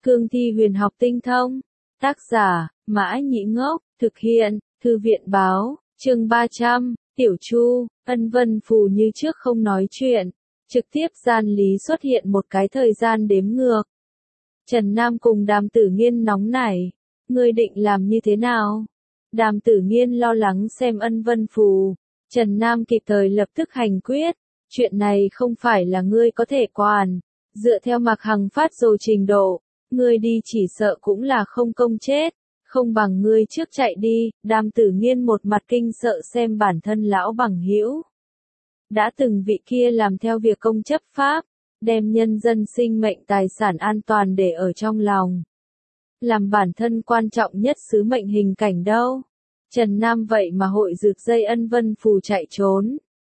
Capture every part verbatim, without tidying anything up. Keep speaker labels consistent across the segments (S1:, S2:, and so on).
S1: Cương thi huyền học tinh thông. Tác giả, Mã Nhĩ Ngốc, thực hiện, Thư viện Báo, chương ba trăm, Tiểu Chu, Ân Vân Phù như trước không nói chuyện. Trực tiếp gian lý xuất hiện một cái thời gian đếm ngược. Trần Nam cùng Đàm Tử Nghiên nóng nảy. Ngươi định làm như thế nào? Đàm Tử Nghiên lo lắng xem Ân Vân Phù. Trần Nam kịp thời lập tức hành quyết. Chuyện này không phải là ngươi có thể quản. Dựa theo Mạc Hằng phát dồ trình độ, ngươi đi chỉ sợ cũng là không công chết. Không bằng ngươi trước chạy đi. Đàm Tử Nghiên một mặt kinh sợ xem bản thân lão bằng hữu. Đã từng vị kia làm theo việc công chấp pháp, đem nhân dân sinh mệnh tài sản an toàn để ở trong lòng. Làm bản thân quan trọng nhất sứ mệnh hình cảnh đâu. Trần Nam vậy mà hội rực dây Ân Vân Phù chạy trốn.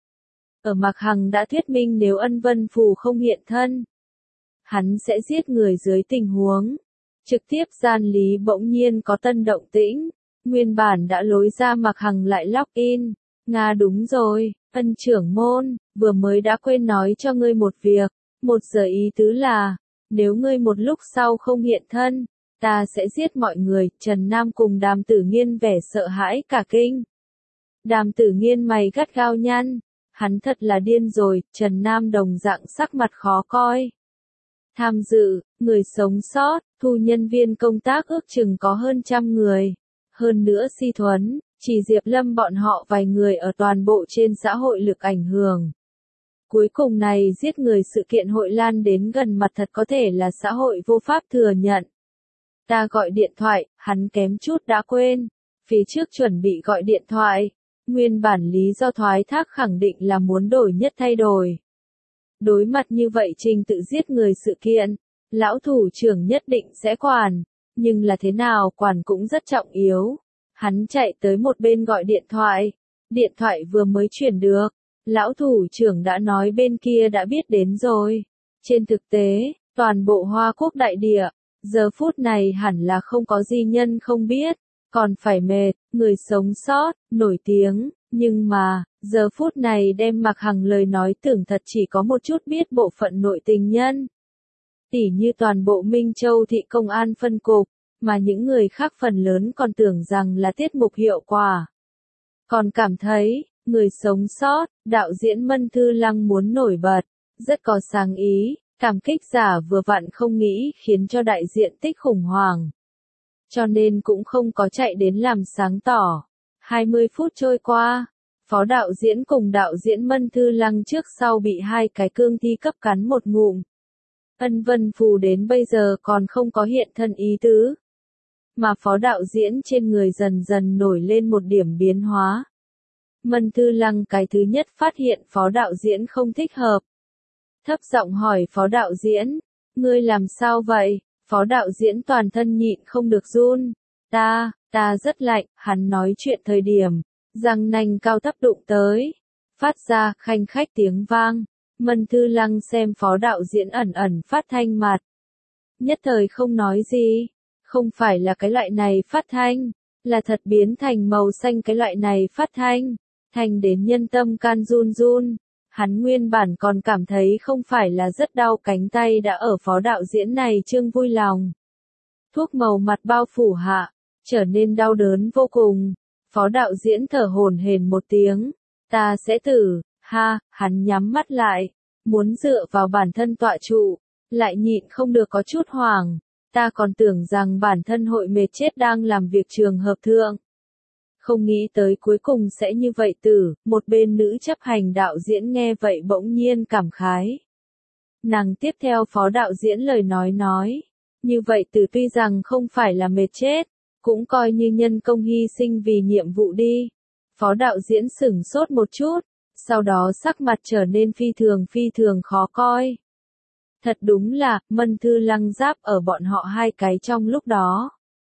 S1: Ở Mạc Hằng đã thuyết minh nếu Ân Vân Phù không hiện thân, hắn sẽ giết người dưới tình huống. Trực tiếp gian lý bỗng nhiên có tân động tĩnh. Nguyên bản đã lối ra Mạc Hằng lại login. Nga đúng rồi, Ân trưởng môn, vừa mới đã quên nói cho ngươi một việc. Một giờ ý tứ là, nếu ngươi một lúc sau không hiện thân, ta sẽ giết mọi người. Trần Nam cùng Đàm Tử Nghiên vẻ sợ hãi cả kinh. Đàm Tử Nghiên mày gắt gao nhăn, hắn thật là điên rồi. Trần Nam đồng dạng sắc mặt khó coi. Tham dự, người sống sót, thu nhân viên công tác ước chừng có hơn trăm người. Hơn nữa Si Thuấn, chỉ Diệp Lâm bọn họ vài người ở toàn bộ trên xã hội lực ảnh hưởng. Cuối cùng này giết người sự kiện hội lan đến gần mặt thật có thể là xã hội vô pháp thừa nhận. Ta gọi điện thoại, hắn kém chút đã quên. Phía trước chuẩn bị gọi điện thoại. Nguyên bản lý do thoái thác khẳng định là muốn đổi nhất thay đổi. Đối mặt như vậy trình tự giết người sự kiện, lão thủ trưởng nhất định sẽ quản. Nhưng là thế nào quản cũng rất trọng yếu. Hắn chạy tới một bên gọi điện thoại. Điện thoại vừa mới chuyển được. Lão thủ trưởng đã nói bên kia đã biết đến rồi. Trên thực tế, toàn bộ Hoa Quốc đại địa, giờ phút này hẳn là không có gì nhân không biết, còn phải mệt, người sống sót, nổi tiếng, nhưng mà, giờ phút này đem Mạc Hằng lời nói tưởng thật chỉ có một chút biết bộ phận nội tình nhân. Tỉ như toàn bộ Minh Châu thị công an phân cục, mà những người khác phần lớn còn tưởng rằng là tiết mục hiệu quả. Còn cảm thấy, người sống sót, đạo diễn Mân Thư Lăng muốn nổi bật, rất có sáng ý, cảm kích giả vừa vặn không nghĩ khiến cho đại diện tích khủng hoảng. Cho nên cũng không có chạy đến làm sáng tỏ. hai mươi phút trôi qua, phó đạo diễn cùng đạo diễn Mân Thư Lăng trước sau bị hai cái cương thi cấp cắn một ngụm. Ân Vân Phù đến bây giờ còn không có hiện thân ý tứ. Mà phó đạo diễn trên người dần dần nổi lên một điểm biến hóa. Mân Thư Lăng cái thứ nhất phát hiện phó đạo diễn không thích hợp. Thấp giọng hỏi phó đạo diễn, ngươi làm sao vậy? Phó đạo diễn toàn thân nhịn không được run. Ta, ta rất lạnh, hắn nói chuyện thời điểm, răng nanh cao thấp đụng tới. Phát ra khanh khách tiếng vang. Mân Thư Lăng xem phó đạo diễn ẩn ẩn phát thanh mặt. Nhất thời không nói gì. Không phải là cái loại này phát thanh, là thật biến thành màu xanh cái loại này phát thanh. Thành đến nhân tâm can run run. Hắn nguyên bản còn cảm thấy không phải là rất đau cánh tay đã ở phó đạo diễn này trương vui lòng. Thuốc màu mặt bao phủ hạ, trở nên đau đớn vô cùng. Phó đạo diễn thở hổn hển một tiếng. Ta sẽ tử, ha, hắn nhắm mắt lại. Muốn dựa vào bản thân tọa trụ, lại nhịn không được có chút hoảng. Ta còn tưởng rằng bản thân hội mệt chết đang làm việc trường hợp thượng. Không nghĩ tới cuối cùng sẽ như vậy tử, một bên nữ chấp hành đạo diễn nghe vậy bỗng nhiên cảm khái. Nàng tiếp theo phó đạo diễn lời nói nói, như vậy tử tuy rằng không phải là mệt chết, cũng coi như nhân công hy sinh vì nhiệm vụ đi. Phó đạo diễn sửng sốt một chút, sau đó sắc mặt trở nên phi thường phi thường khó coi. Thật đúng là, Mân Thư Lăng giáp ở bọn họ hai cái trong lúc đó.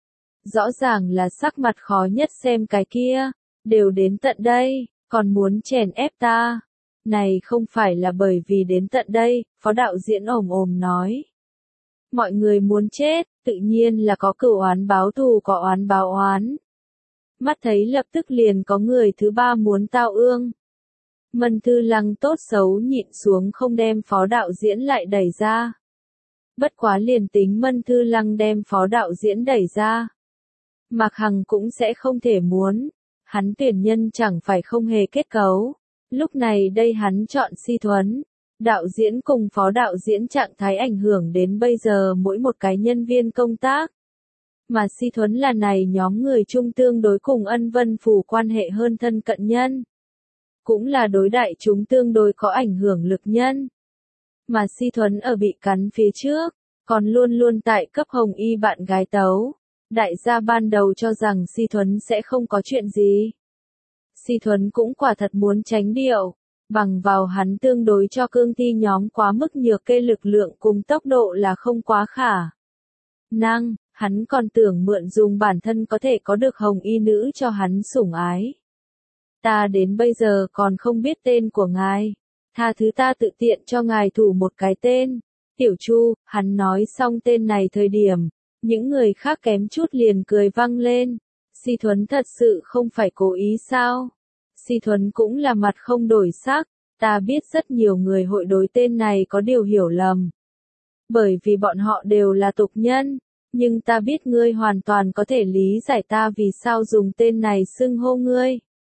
S1: Rõ ràng là sắc mặt khó nhất xem cái kia, đều đến tận đây, còn muốn chèn ép ta. Này không phải là bởi vì đến tận đây, phó đạo diễn ồm ồm nói. Mọi người muốn chết, tự nhiên là có cửu oán báo thù có oán báo oán. Mắt thấy lập tức liền có người thứ ba muốn tao ương. Mân Thư Lăng tốt xấu nhịn xuống không đem phó đạo diễn lại đẩy ra. Bất quá liền tính Mân Thư Lăng đem phó đạo diễn đẩy ra, Mạc Hằng cũng sẽ không thể muốn. Hắn tuyển nhân chẳng phải không hề kết cấu. Lúc này đây hắn chọn Si Thuấn. Đạo diễn cùng phó đạo diễn trạng thái ảnh hưởng đến bây giờ mỗi một cái nhân viên công tác. Mà Si Thuấn là này nhóm người chung tương đối cùng Ân Vân Phù quan hệ hơn thân cận nhân. Cũng là đối đại chúng tương đối có ảnh hưởng lực nhân. Mà Si Thuấn ở bị cắn phía trước, còn luôn luôn tại cấp Hồng Y bạn gái tấu. Đại gia ban đầu cho rằng Si Thuấn sẽ không có chuyện gì. Si Thuấn cũng quả thật muốn tránh điệu, bằng vào hắn tương đối cho cương thi nhóm quá mức nhược kê lực lượng cùng tốc độ là không quá khả năng, hắn còn tưởng mượn dùng bản thân có thể có được Hồng Y nữ cho hắn sủng ái. Ta đến bây giờ còn không biết tên của ngài, tha thứ ta tự tiện cho ngài thủ một cái tên. Tiểu Chu, hắn nói xong tên này thời điểm, những người khác kém chút liền cười vang lên. Si Thuấn thật sự không phải cố ý sao? Si Thuấn cũng là mặt không đổi sắc, ta biết rất nhiều người hội đối tên này có điều hiểu lầm. Bởi vì bọn họ đều là tục nhân, nhưng ta biết ngươi hoàn toàn có thể lý giải ta vì sao dùng tên này xưng hô ngươi.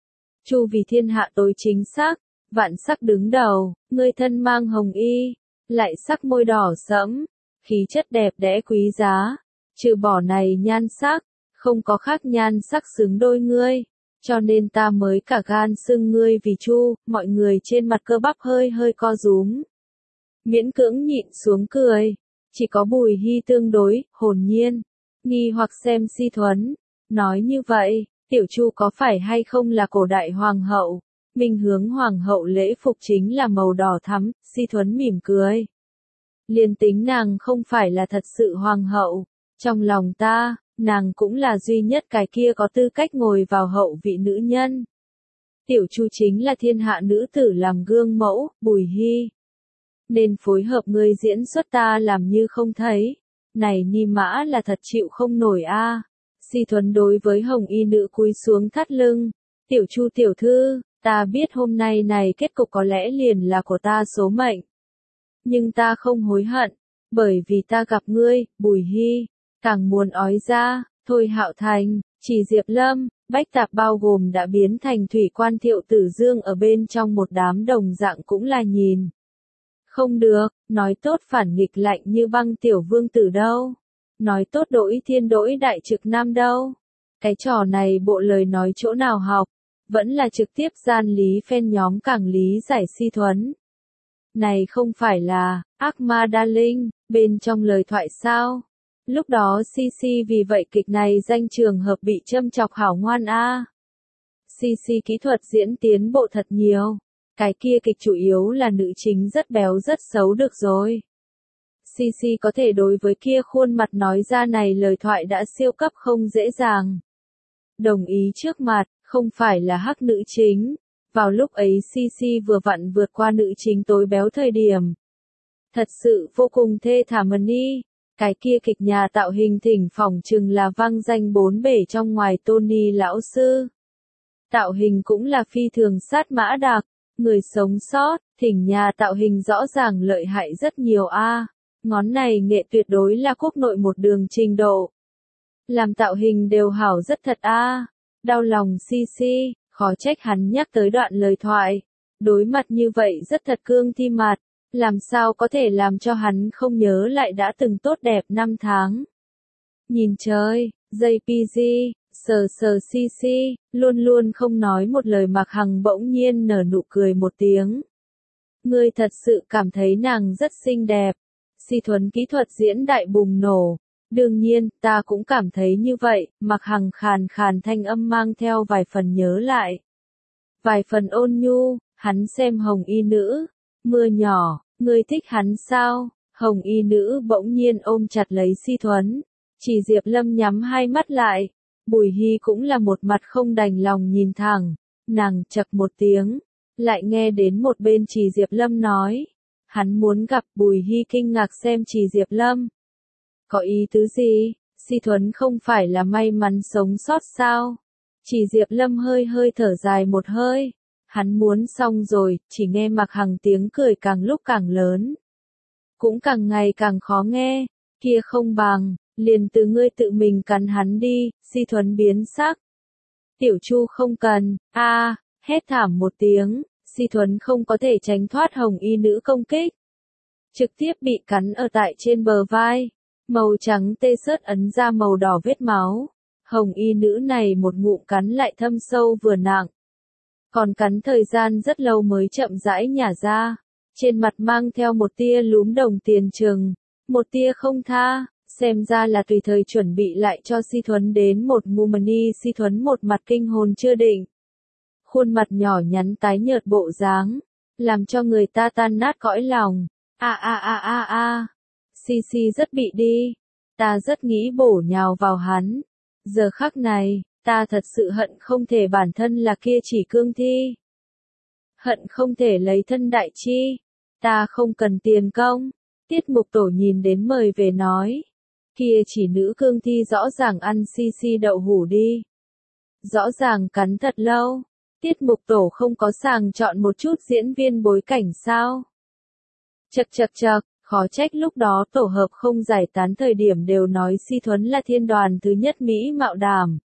S1: Chu vì thiên hạ tối chính xác, vạn sắc đứng đầu, ngươi thân mang hồng y, lại sắc môi đỏ sẫm, khí chất đẹp đẽ quý giá, trừ bỏ này nhan sắc, không có khác nhan sắc xứng đôi ngươi, cho nên ta mới cả gan xưng ngươi vì Chu. Mọi người trên mặt cơ bắp hơi hơi co rúm, miễn cưỡng nhịn xuống cười, chỉ có Bùi Hy tương đối hồn nhiên, nghi hoặc xem Si Thuấn, nói như vậy, Tiểu Chu có phải hay không là cổ đại hoàng hậu? Minh Hướng hoàng hậu lễ phục chính là màu đỏ thắm. Si Thuấn mỉm cười, liền tính nàng không phải là thật sự hoàng hậu, trong lòng ta, nàng cũng là duy nhất cái kia có tư cách ngồi vào hậu vị nữ nhân. Tiểu Chu chính là thiên hạ nữ tử làm gương mẫu. Bùi Hy, nên phối hợp ngươi diễn xuất ta làm như không thấy. Này ni mã là thật chịu không nổi a. À. Si Thuấn đối với Hồng Y nữ cúi xuống thắt lưng. Tiểu Chu tiểu thư, ta biết hôm nay này kết cục có lẽ liền là của ta số mệnh. Nhưng ta không hối hận, bởi vì ta gặp ngươi. Bùi Hy, càng muốn ói ra. Thôi Hạo Thành, chỉ Diệp Lâm, Bách Tạp bao gồm đã biến thành thủy quan Thiệu Tử Dương ở bên trong một đám đồng dạng cũng là nhìn. Không được, nói tốt phản nghịch lạnh như băng tiểu vương tử đâu. Nói tốt đổi thiên đổi đại trực nam đâu. Cái trò này bộ lời nói chỗ nào học, vẫn là trực tiếp gian lý phen nhóm càng lý giải Si Thuấn. Này không phải là, ác ma đa linh, bên trong lời thoại sao? Lúc đó Si Si vì vậy kịch này danh trường hợp bị châm chọc hảo ngoan a. À. Si Si kỹ thuật diễn tiến bộ thật nhiều. Cái kia kịch chủ yếu là nữ chính rất béo rất xấu được rồi. Si Si có thể đối với kia khuôn mặt nói ra này lời thoại đã siêu cấp không dễ dàng. Đồng ý trước mặt, không phải là hắc nữ chính. Vào lúc ấy Si Si vừa vặn vượt qua nữ chính tối béo thời điểm. Thật sự vô cùng thê thảm đi. Cái kia kịch nhà tạo hình thỉnh phỏng chừng là vang danh bốn bể trong ngoài Tony lão sư. Tạo hình cũng là phi thường sát mã đặc. Người sống sót, thỉnh nhà tạo hình rõ ràng lợi hại rất nhiều a. À. Ngón này nghệ tuyệt đối là quốc nội một đường trình độ. Làm tạo hình đều hảo rất thật a. À. Đau lòng Si Si, khó trách hắn nhắc tới đoạn lời thoại. Đối mặt như vậy rất thật cương thi mặt, làm sao có thể làm cho hắn không nhớ lại đã từng tốt đẹp năm tháng. Nhìn trời, gi pê giê, sờ sờ Si Si, luôn luôn không nói một lời Mạc Hằng bỗng nhiên nở nụ cười một tiếng. Ngươi thật sự cảm thấy nàng rất xinh đẹp. Si Thuấn kỹ thuật diễn đại bùng nổ. Đương nhiên, ta cũng cảm thấy như vậy. Mạc Hằng khàn khàn thanh âm mang theo vài phần nhớ lại. Vài phần ôn nhu, hắn xem Hồng Y nữ. Mưa nhỏ, ngươi thích hắn sao? Hồng Y nữ bỗng nhiên ôm chặt lấy Si Thuấn. Chỉ Diệp Lâm nhắm hai mắt lại. Bùi Hy cũng là một mặt không đành lòng nhìn thẳng. Nàng chậc một tiếng. Lại nghe đến một bên Chỉ Diệp Lâm nói. Hắn muốn gặp. Bùi Hy kinh ngạc xem Chỉ Diệp Lâm. Có ý tứ gì? Si Thuấn không phải là may mắn sống sót sao? Chỉ Diệp Lâm hơi hơi thở dài một hơi. Hắn muốn xong rồi, chỉ nghe Mạc Hằng tiếng cười càng lúc càng lớn. cũng càng ngày càng khó nghe, kia không bằng, liền từ ngươi tự mình cắn hắn đi, Si Thuấn biến sắc. Tiểu Chu không cần, a, hét thảm một tiếng, Si Thuấn không có thể tránh thoát hồng y nữ công kích. Trực tiếp bị cắn ở tại trên bờ vai, màu trắng tê xớt ấn ra màu đỏ vết máu. Hồng y nữ này một ngụm cắn lại thâm sâu vừa nặng. Còn cắn thời gian rất lâu mới chậm rãi nhả ra, trên mặt mang theo một tia lúm đồng tiền trừng, một tia không tha, xem ra là tùy thời chuẩn bị lại cho Si Thuấn đến một ngu mani. Si Thuấn một mặt kinh hồn chưa định. Khuôn mặt nhỏ nhắn tái nhợt bộ dáng, làm cho người ta tan nát cõi lòng. A a a a a, Si Si rất bị đi, ta rất nghĩ bổ nhào vào hắn. Giờ khắc này, ta thật sự hận không thể bản thân là kia chỉ cương thi. Hận không thể lấy thân đại chi. Ta không cần tiền công. Tiết Mục Tổ nhìn đến mời về nói. Kia chỉ nữ cương thi rõ ràng ăn Si Si đậu hủ đi. Rõ ràng cắn thật lâu. Tiết Mục Tổ không có sàng chọn một chút diễn viên bối cảnh sao? Chậc chậc chậc, khó trách lúc đó tổ hợp không giải tán thời điểm đều nói Si Thuấn là thiên đoàn thứ nhất Mỹ mạo đảm.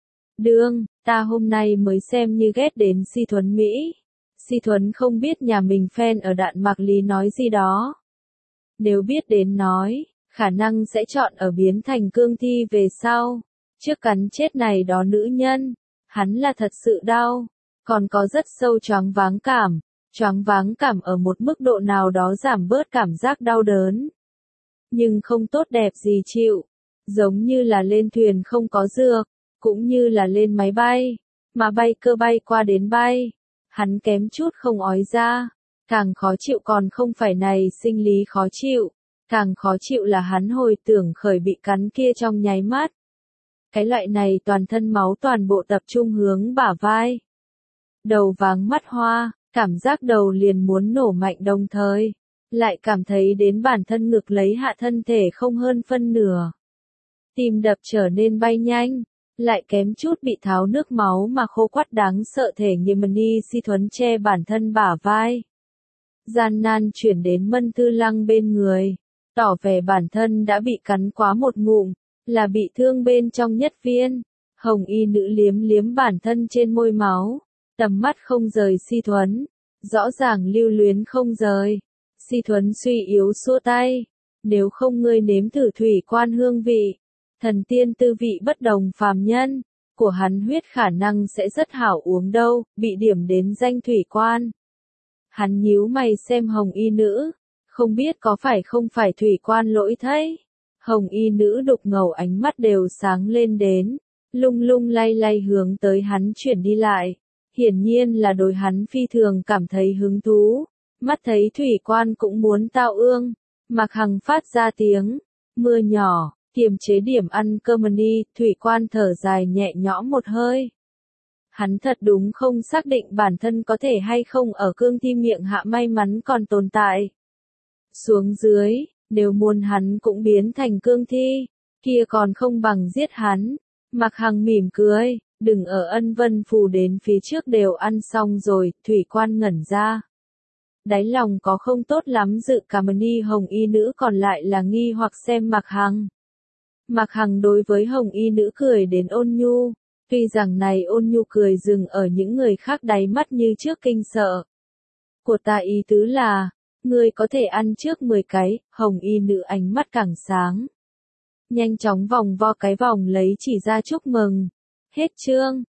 S1: Đương, ta hôm nay mới xem như ghét đến Si Thuấn Mỹ. Si Thuấn không biết nhà mình fan ở Đạn Mạc Lý nói gì đó. Nếu biết đến nói, khả năng sẽ chọn ở biến thành cương thi về sau. Trước cắn chết này đó nữ nhân, hắn là thật sự đau, còn có rất sâu choáng váng cảm. Choáng váng cảm ở một mức độ nào đó giảm bớt cảm giác đau đớn. Nhưng không tốt đẹp gì chịu. Giống như là lên thuyền không có dược, cũng như là lên máy bay, mà bay cơ bay qua đến bay. Hắn kém chút không ói ra. Càng khó chịu còn không phải này sinh lý khó chịu. Càng khó chịu là hắn hồi tưởng khởi bị cắn kia trong nháy mắt. Cái loại này toàn thân máu toàn bộ tập trung hướng bả vai. Đầu váng mắt hoa. Cảm giác đầu liền muốn nổ mạnh đồng thời, lại cảm thấy đến bản thân ngực lấy hạ thân thể không hơn phân nửa. Tim đập trở nên bay nhanh, lại kém chút bị tháo nước máu mà khô quắt đáng sợ thể như mani. Si Thuấn che bản thân bả vai. Gian nan chuyển đến Mân Tư Lăng bên người, tỏ vẻ bản thân đã bị cắn quá một ngụm, là bị thương bên trong nhất viên. Hồng y nữ liếm liếm bản thân trên môi máu. Tầm mắt không rời Si Thuấn, rõ ràng lưu luyến không rời. Si Thuấn suy yếu xua tay, nếu không ngươi nếm thử thủy quan hương vị, thần tiên tư vị bất đồng phàm nhân, của hắn huyết khả năng sẽ rất hảo uống đâu, bị điểm đến danh thủy quan. Hắn nhíu mày xem hồng y nữ, không biết có phải không phải thủy quan lỗi thấy. Hồng y nữ đục ngầu ánh mắt đều sáng lên đến, lung lung lay lay hướng tới hắn chuyển đi lại. Hiển nhiên là đối hắn phi thường cảm thấy hứng thú, mắt thấy thủy quan cũng muốn tao ương. Mạc Hằng phát ra tiếng, mưa nhỏ, kiềm chế điểm ăn cơm đi. Thủy quan thở dài nhẹ nhõm một hơi. Hắn thật đúng không xác định bản thân có thể hay không ở cương thi miệng hạ may mắn còn tồn tại. Xuống dưới, nếu muốn hắn cũng biến thành cương thi, kia còn không bằng giết hắn. Mạc Hằng mỉm cười. Đừng ở Ân Vân Phù đến phía trước đều ăn xong rồi. Thủy quan ngẩn ra. Đáy lòng có không tốt lắm dự cảm ni. Hồng y nữ còn lại là nghi hoặc xem Mạc Hằng. Mạc Hằng đối với hồng y nữ cười đến ôn nhu. Tuy rằng này ôn nhu cười dừng ở những người khác đáy mắt như trước kinh sợ. Của ta ý tứ là, ngươi có thể ăn trước mười cái. Hồng y nữ ánh mắt càng sáng. Nhanh chóng vòng vo cái vòng lấy chỉ ra chúc mừng. Hết chương.